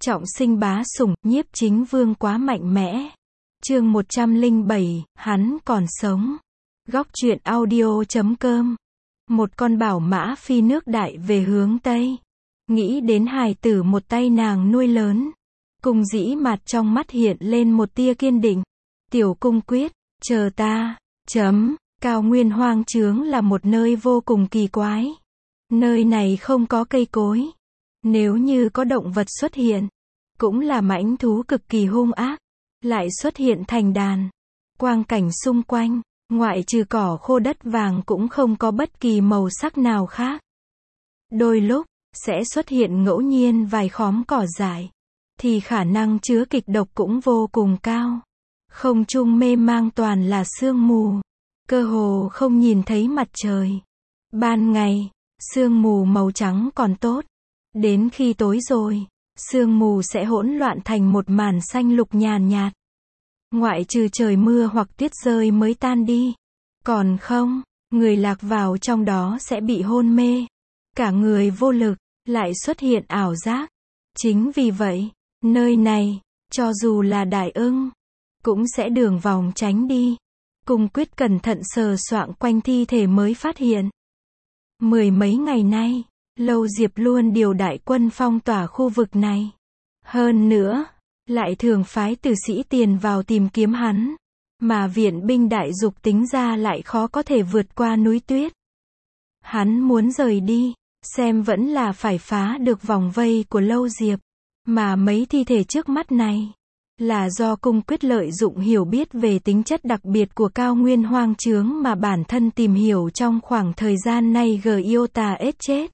Trọng sinh bá sủng, nhiếp chính vương quá mạnh mẽ. Chương 107, hắn còn sống. Góc truyện audio.com. Một con bảo mã phi nước đại về hướng Tây. Nghĩ đến hài tử một tay nàng nuôi lớn. Cung dĩ mạt trong mắt hiện lên một tia kiên định. Tiểu cung quyết, chờ ta. Cao nguyên hoang trướng là một nơi vô cùng kỳ quái. Nơi này không có cây cối. Nếu như có động vật xuất hiện, cũng là mãnh thú cực kỳ hung ác, lại xuất hiện thành đàn. Quang cảnh xung quanh, ngoại trừ cỏ khô đất vàng cũng không có bất kỳ màu sắc nào khác. Đôi lúc, sẽ xuất hiện ngẫu nhiên vài khóm cỏ dại, thì khả năng chứa kịch độc cũng vô cùng cao. Không trung mê mang toàn là sương mù, cơ hồ không nhìn thấy mặt trời. Ban ngày, sương mù màu trắng còn tốt. Đến khi tối rồi, sương mù sẽ hỗn loạn thành một màn xanh lục nhàn nhạt. Ngoại trừ trời mưa hoặc tuyết rơi mới tan đi. Còn không, người lạc vào trong đó sẽ bị hôn mê. Cả người vô lực, lại xuất hiện ảo giác. Chính vì vậy, nơi này, cho dù là đại ưng, cũng sẽ đường vòng tránh đi. Cung quyết cẩn thận sờ soạng quanh thi thể mới phát hiện. Mười mấy ngày nay, Lâu Diệp luôn điều đại quân phong tỏa khu vực này. Hơn nữa, lại thường phái tử sĩ tiền vào tìm kiếm hắn. Mà viện binh đại dục tính ra lại khó có thể vượt qua núi tuyết. Hắn muốn rời đi, xem vẫn là phải phá được vòng vây của Lâu Diệp. Mà mấy thi thể trước mắt này, là do cung quyết lợi dụng hiểu biết về tính chất đặc biệt của cao nguyên hoang trướng mà bản thân tìm hiểu trong khoảng thời gian này Giota ết chết.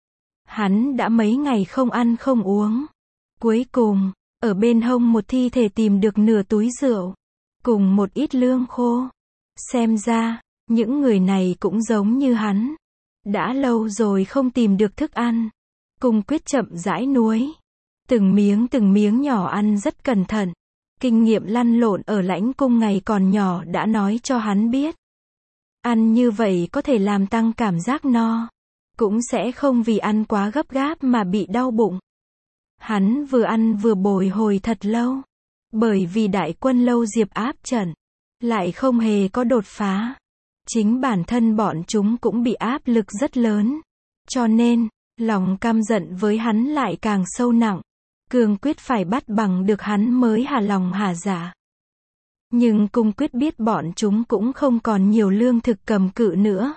Hắn đã mấy ngày không ăn không uống. Cuối cùng, ở bên hông một thi thể tìm được nửa túi rượu, cùng một ít lương khô. Xem ra, những người này cũng giống như hắn. Đã lâu rồi không tìm được thức ăn. Cung quyết chậm rãi nuối. Từng miếng nhỏ ăn rất cẩn thận. Kinh nghiệm lăn lộn ở lãnh cung ngày còn nhỏ đã nói cho hắn biết. Ăn như vậy có thể làm tăng cảm giác no. Cũng sẽ không vì ăn quá gấp gáp mà bị đau bụng. Hắn vừa ăn vừa bồi hồi thật lâu. Bởi vì đại quân Lâu Diệp áp trận, lại không hề có đột phá. Chính bản thân bọn chúng cũng bị áp lực rất lớn. Cho nên, lòng căm giận với hắn lại càng sâu nặng. Cương quyết phải bắt bằng được hắn mới hà lòng hà dạ. Nhưng cung quyết biết bọn chúng cũng không còn nhiều lương thực cầm cự nữa.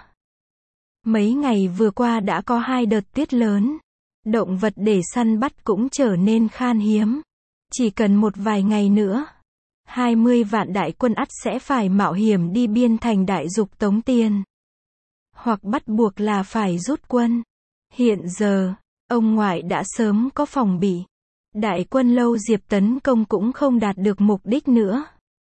Mấy ngày vừa qua đã có 2 đợt tuyết lớn. Động vật để săn bắt cũng trở nên khan hiếm. Chỉ cần một vài ngày nữa, 20 vạn đại quân ắt sẽ phải mạo hiểm đi biên thành đại dục tống tiền. Hoặc bắt buộc là phải rút quân. Hiện giờ, ông ngoại đã sớm có phòng bị. Đại quân Lâu Diệp tấn công cũng không đạt được mục đích nữa.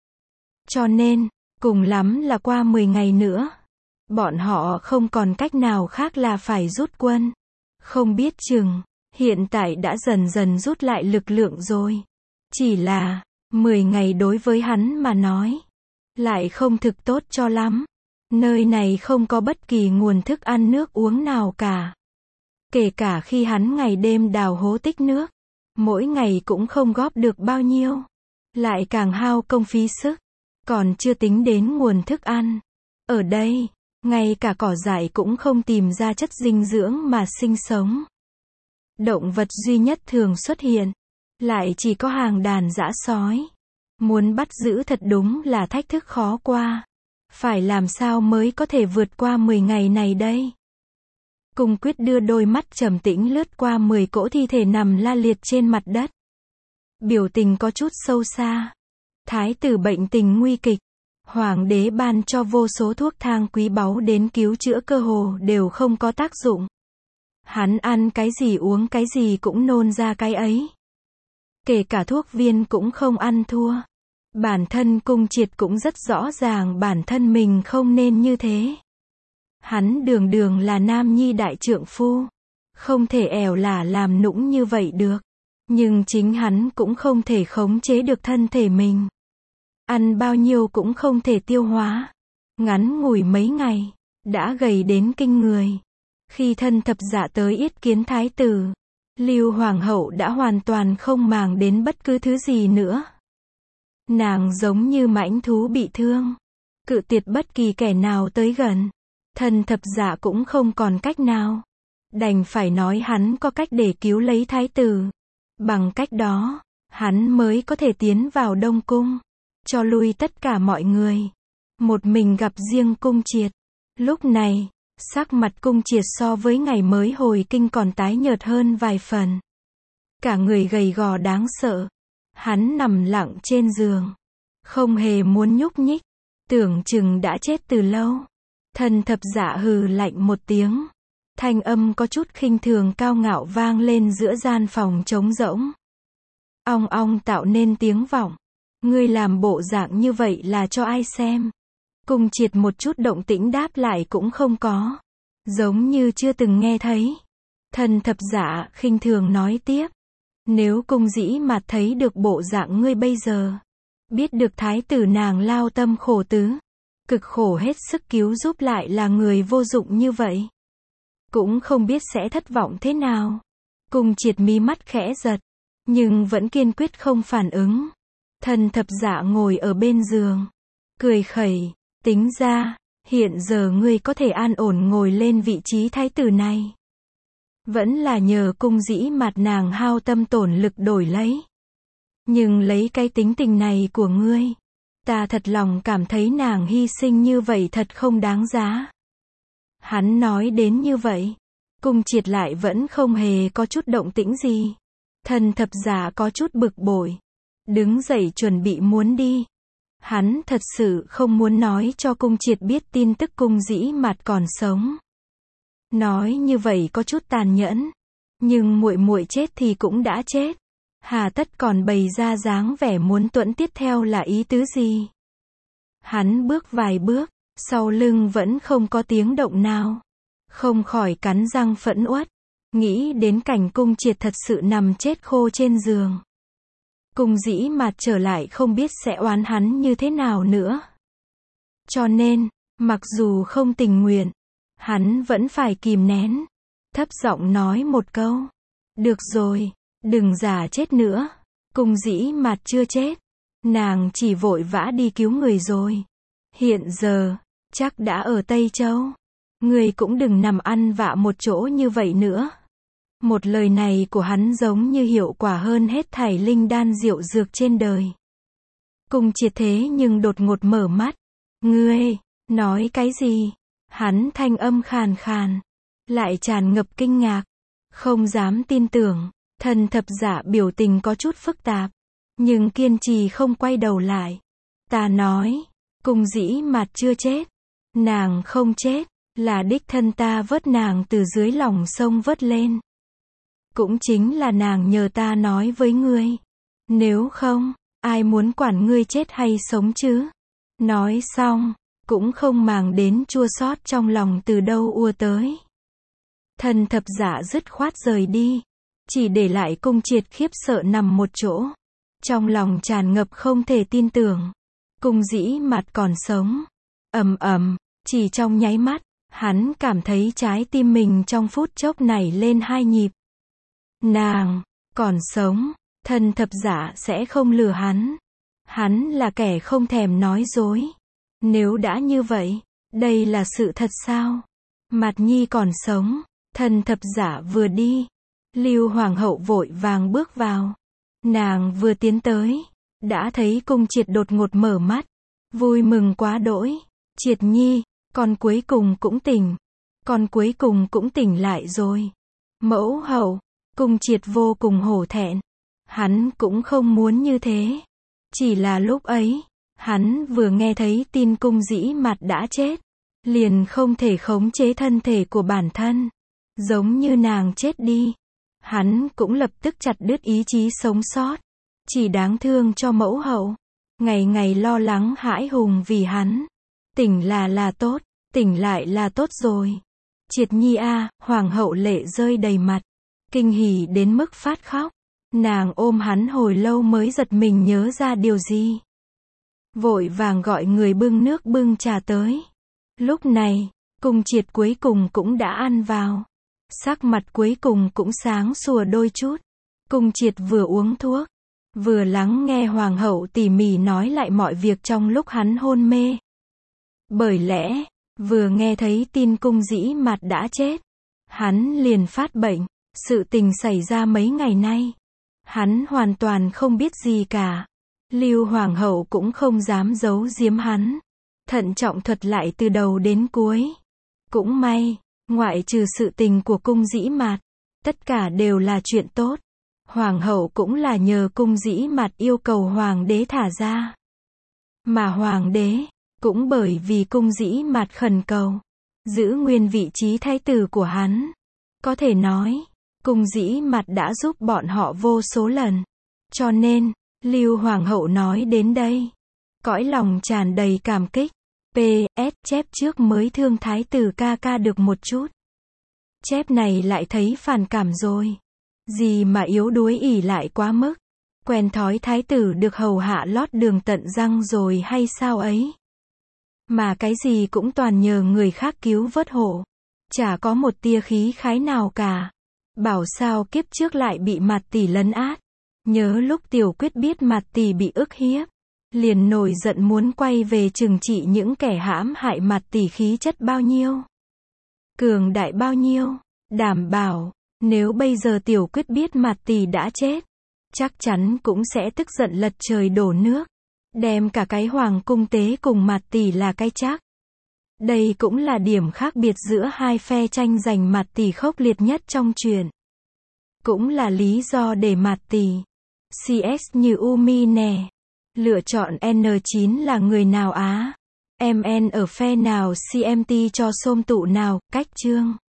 Cho nên, cùng lắm là qua 10 ngày nữa, bọn họ không còn cách nào khác là phải rút quân. Không biết chừng, hiện tại đã dần dần rút lại lực lượng rồi. Chỉ là, 10 ngày đối với hắn mà nói, lại không thực tốt cho lắm. Nơi này không có bất kỳ nguồn thức ăn nước uống nào cả. Kể cả khi hắn ngày đêm đào hố tích nước, mỗi ngày cũng không góp được bao nhiêu. Lại càng hao công phí sức. Còn chưa tính đến nguồn thức ăn. Ở đây, ngay cả cỏ dại cũng không tìm ra chất dinh dưỡng mà sinh sống. Động vật duy nhất thường xuất hiện, lại chỉ có hàng đàn dã sói. Muốn bắt giữ thật đúng là thách thức khó qua. Phải làm sao mới có thể vượt qua 10 ngày này đây? Cung quyết đưa đôi mắt trầm tĩnh lướt qua 10 cỗ thi thể nằm la liệt trên mặt đất. Biểu tình có chút sâu xa. Thái tử bệnh tình nguy kịch. Hoàng đế ban cho vô số thuốc thang quý báu đến cứu chữa cơ hồ đều không có tác dụng. Hắn ăn cái gì uống cái gì cũng nôn ra cái ấy. Kể cả thuốc viên cũng không ăn thua. Bản thân Cung Triệt cũng rất rõ ràng bản thân mình không nên như thế. Hắn đường đường là nam nhi đại trượng phu. Không thể ẻo lả làm nũng như vậy được. Nhưng chính hắn cũng không thể khống chế được thân thể mình. Ăn bao nhiêu cũng không thể tiêu hóa. Ngắn ngủi mấy ngày, đã gầy đến kinh người. Khi thân thập dạ tới yết kiến thái tử, Lưu Hoàng hậu đã hoàn toàn không màng đến bất cứ thứ gì nữa. Nàng giống như mãnh thú bị thương, cự tuyệt bất kỳ kẻ nào tới gần. Thần Thập Dạ cũng không còn cách nào, đành phải nói hắn có cách để cứu lấy thái tử. Bằng cách đó, hắn mới có thể tiến vào Đông Cung, cho lui tất cả mọi người. Một mình gặp riêng Cung Triệt. Lúc này, sắc mặt Cung Triệt so với ngày mới hồi kinh còn tái nhợt hơn vài phần. Cả người gầy gò đáng sợ. Hắn nằm lặng trên giường, không hề muốn nhúc nhích, tưởng chừng đã chết từ lâu. Thần Thập Dạ hừ lạnh một tiếng. Thanh âm có chút khinh thường cao ngạo vang lên giữa gian phòng trống rỗng. Ong ong tạo nên tiếng vọng. Ngươi làm bộ dạng như vậy là cho ai xem? Cung Triệt một chút động tĩnh đáp lại cũng không có. Giống như chưa từng nghe thấy. Thần Thập Dạ khinh thường nói tiếp. Nếu Cung Dĩ Mạt thấy được bộ dạng ngươi bây giờ, biết được thái tử nàng lao tâm khổ tứ, cực khổ hết sức cứu giúp lại là người vô dụng như vậy, cũng không biết sẽ thất vọng thế nào. Cung Triệt mí mắt khẽ giật, nhưng vẫn kiên quyết không phản ứng. Thần Thập Dạ ngồi ở bên giường, cười khẩy, tính ra, hiện giờ ngươi có thể an ổn ngồi lên vị trí thái tử này, vẫn là nhờ Cung Dĩ Mạt nàng hao tâm tổn lực đổi lấy. Nhưng lấy cái tính tình này của ngươi, ta thật lòng cảm thấy nàng hy sinh như vậy thật không đáng giá. Hắn nói đến như vậy, Cung Triệt lại vẫn không hề có chút động tĩnh gì. Thần Thập Dạ có chút bực bội, đứng dậy chuẩn bị muốn đi. Hắn thật sự không muốn nói cho Cung Triệt biết tin tức Cung Dĩ Mạt còn sống. Nói như vậy có chút tàn nhẫn, nhưng muội muội chết thì cũng đã chết, hà tất còn bày ra dáng vẻ muốn tuẫn tiếp theo là ý tứ gì? Hắn bước vài bước, sau lưng vẫn không có tiếng động nào, không khỏi cắn răng phẫn uất, nghĩ đến cảnh Cung Triệt thật sự nằm chết khô trên giường. Cung Dĩ Mạt trở lại không biết sẽ oán hắn như thế nào nữa. Cho nên, mặc dù không tình nguyện, hắn vẫn phải kìm nén, thấp giọng nói một câu. Được rồi, đừng giả chết nữa. Cung Dĩ Mạt chưa chết, nàng chỉ vội vã đi cứu người rồi. Hiện giờ, chắc đã ở Tây Châu. Người cũng đừng nằm ăn vạ một chỗ như vậy nữa. Một lời này của hắn giống như hiệu quả hơn hết thảy linh đan diệu dược trên đời. Cung Triệt thế nhưng đột ngột mở mắt. Ngươi, nói cái gì? Hắn thanh âm khàn khàn, lại tràn ngập kinh ngạc, không dám tin tưởng. Thần Thập Dạ biểu tình có chút phức tạp, nhưng kiên trì không quay đầu lại. Ta nói, Cung Dĩ Mạt chưa chết. Nàng không chết, là đích thân ta vớt nàng từ dưới lòng sông vớt lên. Cũng chính là nàng nhờ ta nói với ngươi. Nếu không, ai muốn quản ngươi chết hay sống chứ? Nói xong, cũng không màng đến chua xót trong lòng từ đâu ùa tới. Thần Thập Dạ dứt khoát rời đi, chỉ để lại Cung Triệt khiếp sợ nằm một chỗ, trong lòng tràn ngập không thể tin tưởng. Cung Dĩ Mạt còn sống. Ầm ầm, chỉ trong nháy mắt, hắn cảm thấy trái tim mình trong phút chốc nảy lên 2 nhịp. Nàng còn sống, Thần Thập Dạ sẽ không lừa hắn. Hắn là kẻ không thèm nói dối. Nếu đã như vậy, đây là sự thật sao? Mạt Nhi còn sống. Thần Thập Dạ vừa đi, Lưu Hoàng hậu vội vàng bước vào. Nàng vừa tiến tới, đã thấy Cung Triệt đột ngột mở mắt, vui mừng quá đỗi. Triệt Nhi, con cuối cùng cũng tỉnh. Con cuối cùng cũng tỉnh lại rồi. Mẫu hậu. Cung Triệt vô cùng hổ thẹn. Hắn cũng không muốn như thế. Chỉ là lúc ấy, hắn vừa nghe thấy tin Cung Dĩ Mạt đã chết, liền không thể khống chế thân thể của bản thân. Giống như nàng chết đi, hắn cũng lập tức chặt đứt ý chí sống sót. Chỉ đáng thương cho mẫu hậu, ngày ngày lo lắng hãi hùng vì hắn. Tỉnh là tốt, tỉnh lại là tốt rồi. Triệt Nhi a, Hoàng hậu lệ rơi đầy mặt, kinh hỉ đến mức phát khóc. Nàng ôm hắn hồi lâu mới giật mình nhớ ra điều gì. Vội vàng gọi người bưng nước bưng trà tới. Lúc này, Cung Triệt cuối cùng cũng đã ăn vào. Sắc mặt cuối cùng cũng sáng sủa đôi chút. Cung Triệt vừa uống thuốc, vừa lắng nghe hoàng hậu tỉ mỉ nói lại mọi việc trong lúc hắn hôn mê. Bởi lẽ, vừa nghe thấy tin Cung Dĩ Mạt đã chết, hắn liền phát bệnh. Sự tình xảy ra mấy ngày nay, hắn hoàn toàn không biết gì cả. Lưu hoàng hậu cũng không dám giấu giếm hắn, thận trọng thuật lại từ đầu đến cuối. Cũng may, ngoại trừ sự tình của Cung Dĩ Mạt, tất cả đều là chuyện tốt. Hoàng hậu cũng là nhờ Cung Dĩ Mạt yêu cầu hoàng đế thả ra. Mà hoàng đế, cũng bởi vì Cung Dĩ Mạt khẩn cầu, giữ nguyên vị trí thái tử của hắn. Có thể nói, Cung Dĩ Mạt đã giúp bọn họ vô số lần. Cho nên, Lưu hoàng hậu nói đến đây, cõi lòng tràn đầy cảm kích. PS, chép trước mới thương thái tử ca ca được một chút. Chép này lại thấy phản cảm rồi. Gì mà yếu đuối ỷ lại quá mức. Quen thói thái tử được hầu hạ lót đường tận răng rồi hay sao ấy. Mà cái gì cũng toàn nhờ người khác cứu vớt hộ. Chả có một tia khí khái nào cả. Bảo sao kiếp trước lại bị Mạt tỷ lấn át. Nhớ lúc Tiểu Quyết biết Mạt tỷ bị ức hiếp, liền nổi giận muốn quay về trừng trị những kẻ hãm hại Mạt tỷ khí chất bao nhiêu, cường đại bao nhiêu. Đảm bảo, nếu bây giờ Tiểu Quyết biết Mạt tỷ đã chết, chắc chắn cũng sẽ tức giận lật trời đổ nước, đem cả cái hoàng cung tế cùng Mạt tỷ là cái chắc. Đây cũng là điểm khác biệt giữa hai phe tranh giành Mạt tỷ khốc liệt nhất trong truyện. Cũng là lý do để Mạt tỷ CS như Umi nè. Lựa chọn N9 là người nào á? MN ở phe nào, CMT cho xôm tụ nào? Cách chương